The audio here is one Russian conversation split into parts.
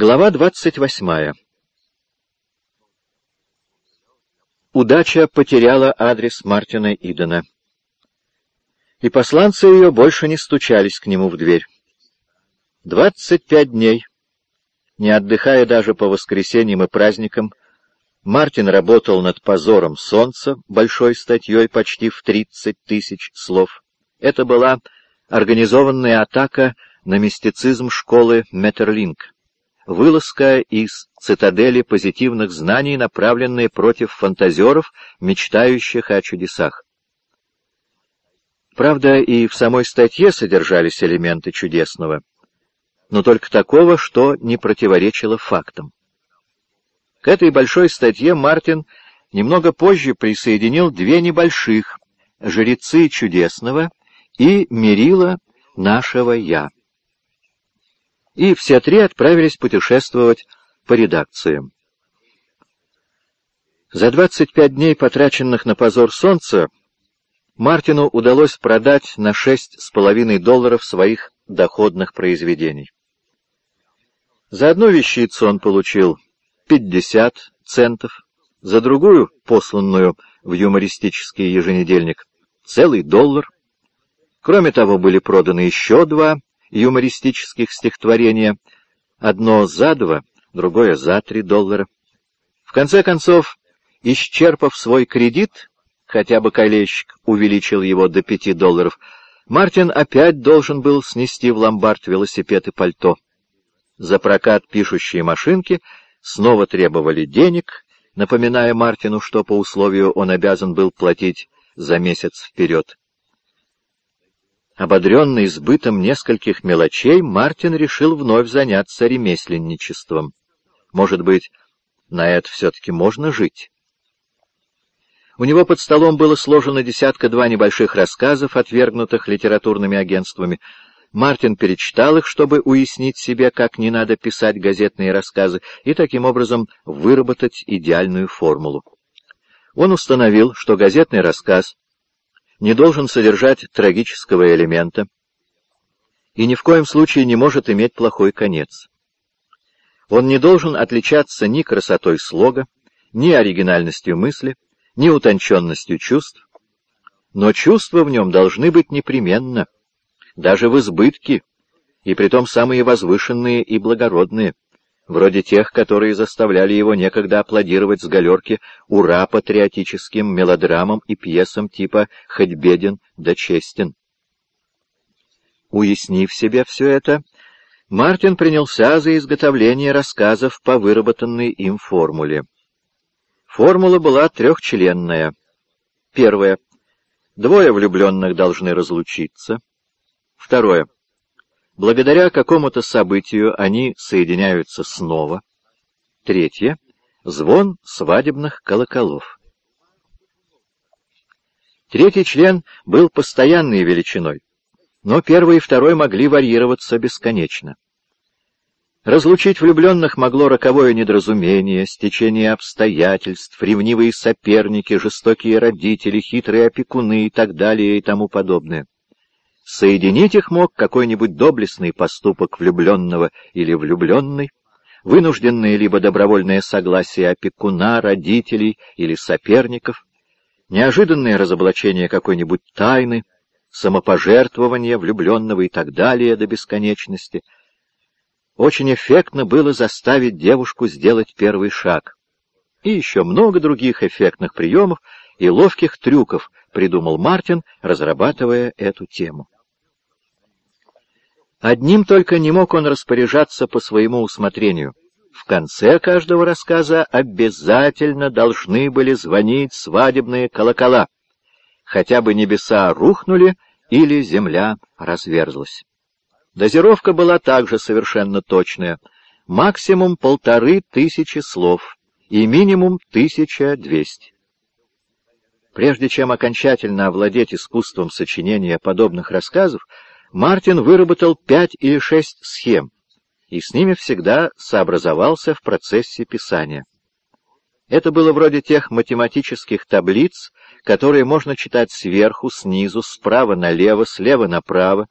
Глава 28. Удача потеряла адрес Мартина Идена, и посланцы ее больше не стучались к нему в дверь. 25 дней, не отдыхая даже по воскресеньям и праздникам, Мартин работал над «Позором солнца», большой статьей почти в 30 тысяч слов. Это была организованная атака на мистицизм школы Метерлинк, вылазка из цитадели позитивных знаний, направленная против фантазеров, мечтающих о чудесах. Правда, и в самой статье содержались элементы чудесного, но только такого, что не противоречило фактам. К этой большой статье Мартин немного позже присоединил две небольших: «Жрецы чудесного» и «Мерила нашего Я». И все три отправились путешествовать по редакциям. За 25 дней, потраченных на «Позор солнца», Мартину удалось продать на $6,5 своих доходных произведений. За одну вещицу он получил 50 центов, за другую, посланную в юмористический еженедельник, целый $1. Кроме того, были проданы еще два юмористических стихотворения, одно за $2, другое за $3. В конце концов, исчерпав свой кредит, хотя бы колейщик увеличил его до $5, Мартин опять должен был снести в ломбард велосипед и пальто. За прокат пишущей машинки снова требовали денег, напоминая Мартину, что по условию он обязан был платить за месяц вперед. Ободренный сбытом нескольких мелочей, Мартин решил вновь заняться ремесленничеством. Может быть, на это все-таки можно жить? У него под столом было сложено десятка-два небольших рассказов, отвергнутых литературными агентствами. Мартин перечитал их, чтобы уяснить себе, как не надо писать газетные рассказы, и таким образом выработать идеальную формулу. Он установил, что газетный рассказ не должен содержать трагического элемента и ни в коем случае не может иметь плохой конец. Он не должен отличаться ни красотой слога, ни оригинальностью мысли, ни утонченностью чувств, но чувства в нем должны быть непременно, даже в избытке, и притом самые возвышенные и благородные, вроде тех, которые заставляли его некогда аплодировать с галерки «Ура» патриотическим мелодрамам и пьесам типа «Хоть беден, да честен». Уяснив себе все это, Мартин принялся за изготовление рассказов по выработанной им формуле. Формула была трехчленная. Первое. Двое влюбленных должны разлучиться. Второе. Благодаря какому-то событию они соединяются снова. Третье. Звон свадебных колоколов. Третий член был постоянной величиной, но первый и второй могли варьироваться бесконечно. Разлучить влюбленных могло роковое недоразумение, стечение обстоятельств, ревнивые соперники, жестокие родители, хитрые опекуны и так далее и тому подобное. Соединить их мог какой-нибудь доблестный поступок влюбленного или влюбленной, вынужденное либо добровольное согласие опекуна, родителей или соперников, неожиданное разоблачение какой-нибудь тайны, самопожертвование влюбленного и так далее до бесконечности. Очень эффектно было заставить девушку сделать первый шаг. И еще много других эффектных приемов и ловких трюков придумал Мартин, разрабатывая эту тему. Одним только не мог он распоряжаться по своему усмотрению. В конце каждого рассказа обязательно должны были звонить свадебные колокола, хотя бы небеса рухнули или земля разверзлась. Дозировка была также совершенно точная. Максимум 1500 слов и минимум 1200. Прежде чем окончательно овладеть искусством сочинения подобных рассказов, Мартин выработал 5 или 6 схем, и с ними всегда сообразовался в процессе писания. Это было вроде тех математических таблиц, которые можно читать сверху, снизу, справа налево, слева направо,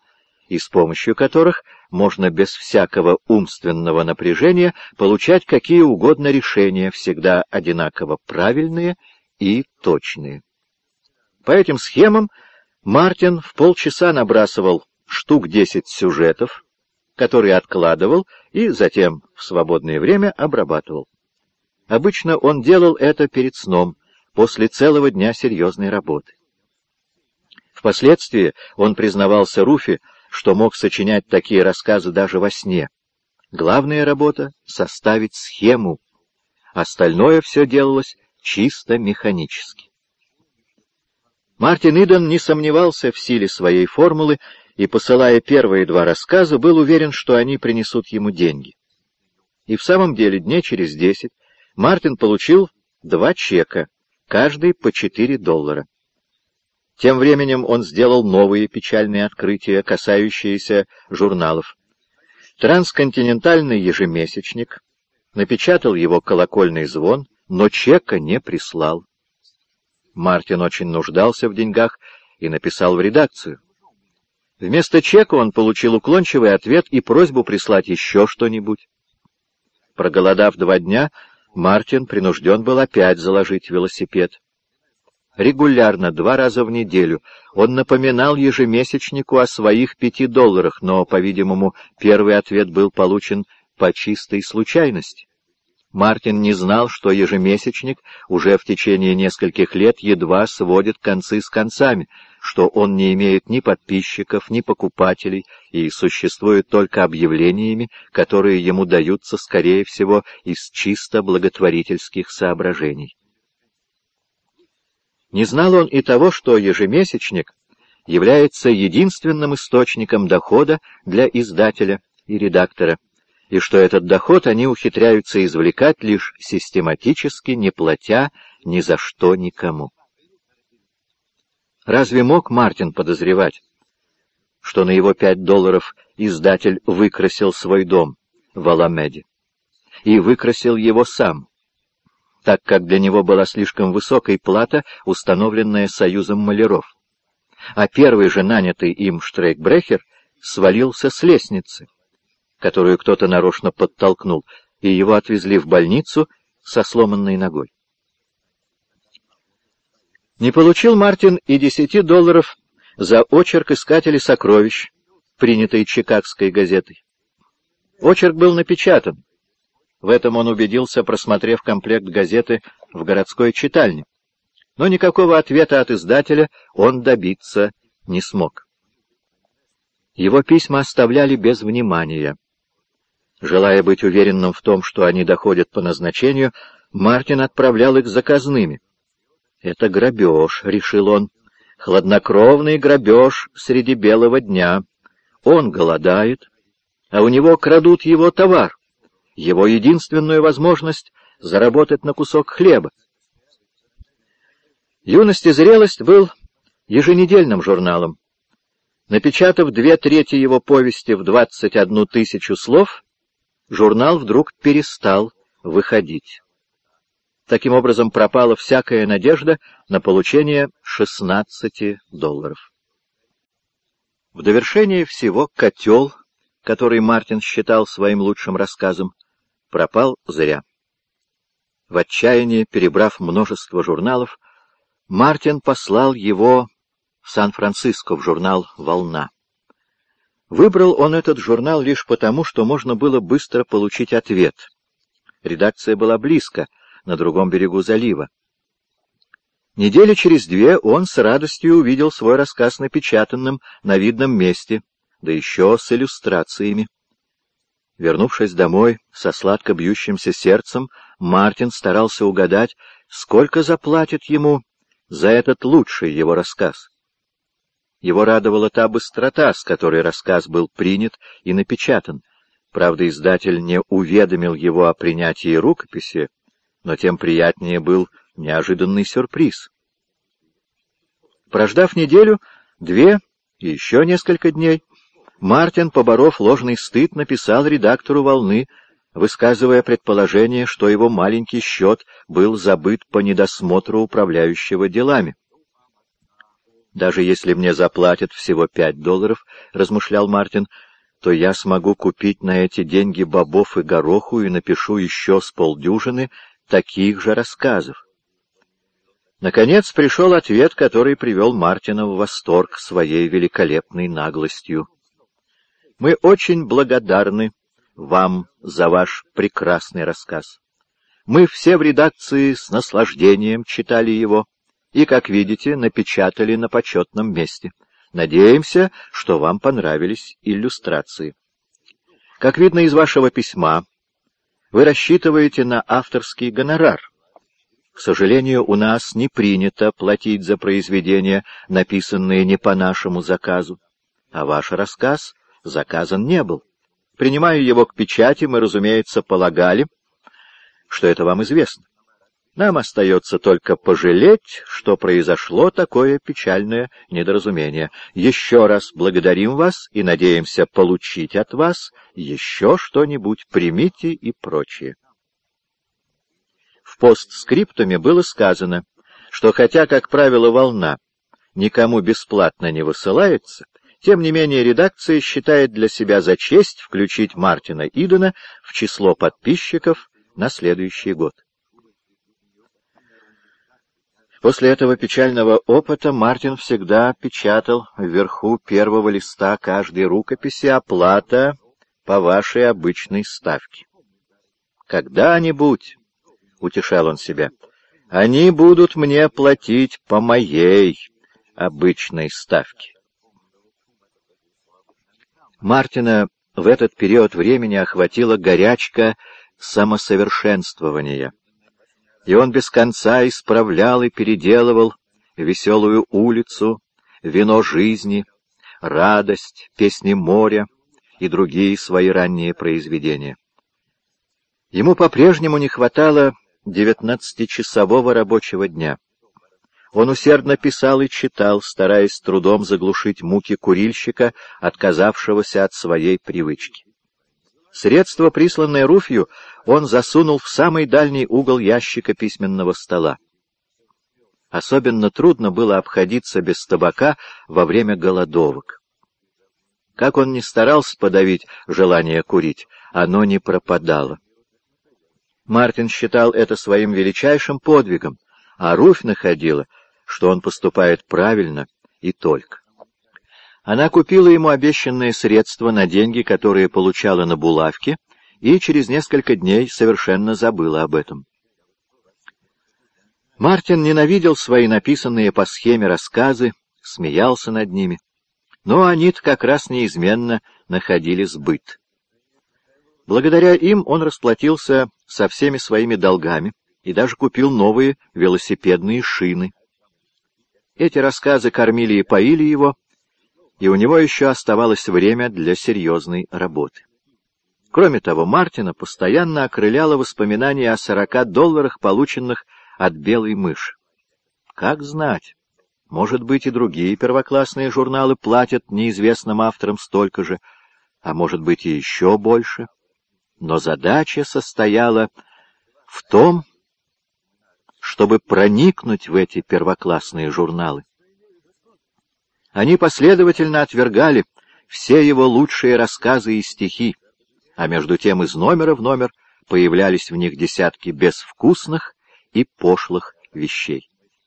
и с помощью которых можно без всякого умственного напряжения получать какие угодно решения, всегда одинаково правильные и точные. По этим схемам Мартин в полчаса набрасывал штук 10 сюжетов, которые откладывал и затем в свободное время обрабатывал. Обычно он делал это перед сном, после целого дня серьезной работы. Впоследствии он признавался Руфи, что мог сочинять такие рассказы даже во сне. Главная работа — составить схему, остальное все делалось чисто механически. Мартин Иден не сомневался в силе своей формулы и, посылая первые 2 рассказа, был уверен, что они принесут ему деньги. И в самом деле дней через 10 Мартин получил 2 чека, каждый по $4. Тем временем он сделал новые печальные открытия, касающиеся журналов. Трансконтинентальный ежемесячник напечатал его колокольный звон, но чека не прислал. Мартин очень нуждался в деньгах и написал в редакцию. Вместо чека он получил уклончивый ответ и просьбу прислать еще что-нибудь. Проголодав 2 дня, Мартин принужден был опять заложить велосипед. Регулярно, 2 раза в неделю, он напоминал ежемесячнику о своих $5, но, по-видимому, первый ответ был получен по чистой случайности. Мартин не знал, что ежемесячник уже в течение нескольких лет едва сводит концы с концами, что он не имеет ни подписчиков, ни покупателей и существует только объявлениями, которые ему даются, скорее всего, из чисто благотворительских соображений. Не знал он и того, что ежемесячник является единственным источником дохода для издателя и редактора, и что этот доход они ухитряются извлекать лишь систематически, не платя ни за что никому. Разве мог Мартин подозревать, что на его $5 издатель выкрасил свой дом в Аламеде? И выкрасил его сам, так как для него была слишком высокой плата, установленная Союзом маляров. А первый же нанятый им штрейкбрехер свалился с лестницы, которую кто-то нарочно подтолкнул, и его отвезли в больницу со сломанной ногой. Не получил Мартин и $10 за очерк «Искатели сокровищ», принятый Чикагской газетой. Очерк был напечатан. В этом он убедился, просмотрев комплект газеты в городской читальне. Но никакого ответа от издателя он добиться не смог. Его письма оставляли без внимания. Желая быть уверенным в том, что они доходят по назначению, Мартин отправлял их заказными. «Это грабеж», — решил он, — «хладнокровный грабеж среди белого дня. Он голодает, а у него крадут его товар, его единственную возможность заработать на кусок хлеба». «Юность и зрелость» был еженедельным журналом. Напечатав 2/3 его повести в 21 000 слов, журнал вдруг перестал выходить. Таким образом, пропала всякая надежда на получение $16. В довершение всего «Котел», который Мартин считал своим лучшим рассказом, пропал зря. В отчаянии, перебрав множество журналов, Мартин послал его в Сан-Франциско, в журнал «Волна». Выбрал он этот журнал лишь потому, что можно было быстро получить ответ. Редакция была близко, на другом берегу залива. Недели через 2 он с радостью увидел свой рассказ напечатанным на видном месте, да еще с иллюстрациями. Вернувшись домой со сладко бьющимся сердцем, Мартин старался угадать, сколько заплатит ему за этот лучший его рассказ. Его радовала та быстрота, с которой рассказ был принят и напечатан. Правда, издатель не уведомил его о принятии рукописи, но тем приятнее был неожиданный сюрприз. Прождав неделю, 2 и еще несколько дней, Мартин, поборов ложный стыд, написал редактору «Волны», высказывая предположение, что его маленький счет был забыт по недосмотру управляющего делами. «Даже если мне заплатят всего $5, — размышлял Мартин, — то я смогу купить на эти деньги бобов и гороху и напишу еще с полдюжины таких же рассказов». Наконец пришел ответ, который привел Мартина в восторг своей великолепной наглостью. «Мы очень благодарны вам за ваш прекрасный рассказ. Мы все в редакции с наслаждением читали его и, как видите, напечатали на почетном месте. Надеемся, что вам понравились иллюстрации. Как видно из вашего письма, вы рассчитываете на авторский гонорар. К сожалению, у нас не принято платить за произведения, написанные не по нашему заказу, а ваш рассказ заказан не был. Принимая его к печати, мы, разумеется, полагали, что это вам известно. Нам остается только пожалеть, что произошло такое печальное недоразумение. Еще раз благодарим вас и надеемся получить от вас еще что-нибудь. Примите и прочее». В постскриптуме было сказано, что хотя, как правило, «Волна» никому бесплатно не высылается, тем не менее редакция считает для себя за честь включить Мартина Идена в число подписчиков на следующий год. После этого печального опыта Мартин всегда печатал вверху первого листа каждой рукописи «Оплата по вашей обычной ставке». «Когда-нибудь, — утешал он себя, — они будут мне платить по моей обычной ставке». Мартина в этот период времени охватила горячка самосовершенствования, и он без конца исправлял и переделывал «Веселую улицу», «Вино жизни», «Радость», «Песни моря» и другие свои ранние произведения. Ему по-прежнему не хватало 19-часового рабочего дня. Он усердно писал и читал, стараясь с трудом заглушить муки курильщика, отказавшегося от своей привычки. Средство, присланное Руфью, он засунул в самый дальний угол ящика письменного стола. Особенно трудно было обходиться без табака во время голодовок. Как он ни старался подавить желание курить, оно не пропадало. Мартин считал это своим величайшим подвигом, а Руфь находила, что он поступает правильно и только. Она купила ему обещанные средства на деньги, которые получала на булавке, и через несколько дней совершенно забыла об этом. Мартин ненавидел свои написанные по схеме рассказы, смеялся над ними, но они-то как раз неизменно находили сбыт. Благодаря им он расплатился со всеми своими долгами и даже купил новые велосипедные шины. Эти рассказы кормили и поили его, и у него еще оставалось время для серьезной работы. Кроме того, Мартина постоянно окрыляло воспоминание о $40, полученных от белой мыши. Как знать, может быть, и другие первоклассные журналы платят неизвестным авторам столько же, а может быть, и еще больше. Но задача состояла в том, чтобы проникнуть в эти первоклассные журналы. Они последовательно отвергали все его лучшие рассказы и стихи, а между тем из номера в номер появлялись в них десятки безвкусных и пошлых вещей.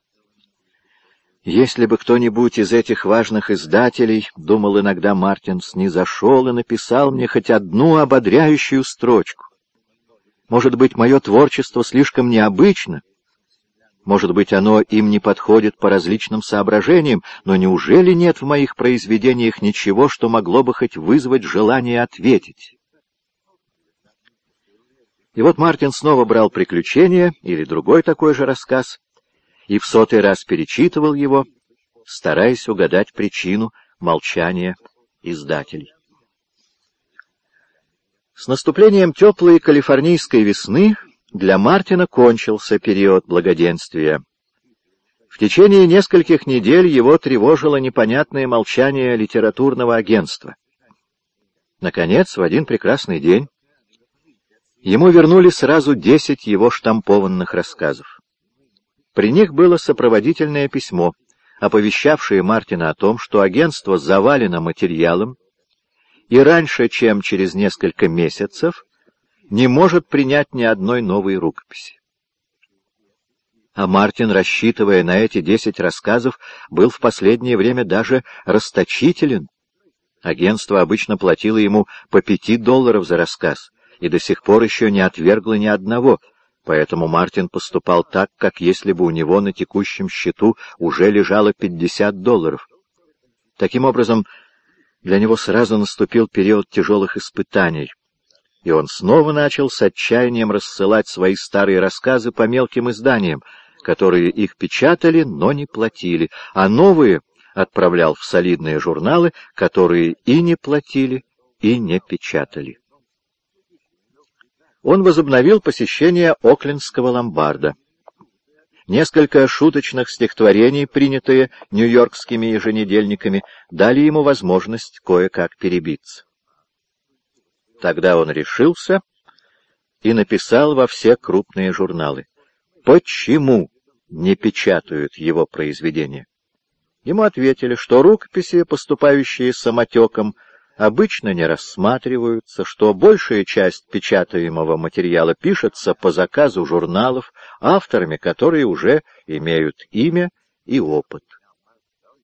Если бы кто-нибудь из этих важных издателей, думал иногда Мартин, снизошел и написал мне хоть одну ободряющую строчку. Может быть, мое творчество слишком необычно, может быть, оно им не подходит по различным соображениям, но неужели нет в моих произведениях ничего, что могло бы хоть вызвать желание ответить? И вот Мартин снова брал «Приключения» или другой такой же рассказ, и в 100-й раз перечитывал его, стараясь угадать причину молчания издателей. С наступлением теплой калифорнийской весны для Мартина кончился период благоденствия. В течение нескольких недель его тревожило непонятное молчание литературного агентства. Наконец, в один прекрасный день ему вернули сразу 10 его штампованных рассказов. При них было сопроводительное письмо, оповещавшие Мартина о том, что агентство завалено материалом и раньше, чем через несколько месяцев, не может принять ни одной новой рукописи. А Мартин, рассчитывая на эти 10 рассказов, был в последнее время даже расточителен. Агентство обычно платило ему по $5 за рассказ, и до сих пор еще не отвергло ни одного, поэтому Мартин поступал так, как если бы у него на текущем счету уже лежало $50. Таким образом, для него сразу наступил период тяжелых испытаний, и он снова начал с отчаянием рассылать свои старые рассказы по мелким изданиям, которые их печатали, но не платили, а новые отправлял в солидные журналы, которые и не платили, и не печатали. Он возобновил посещение Оклендского ломбарда. Несколько шуточных стихотворений, принятые нью-йоркскими еженедельниками, дали ему возможность кое-как перебиться. Тогда он решился и написал во все крупные журналы: почему не печатают его произведения? Ему ответили, что рукописи, поступающие самотеком, обычно не рассматриваются, что большая часть печатаемого материала пишется по заказу журналов, авторами, которые уже имеют имя и опыт.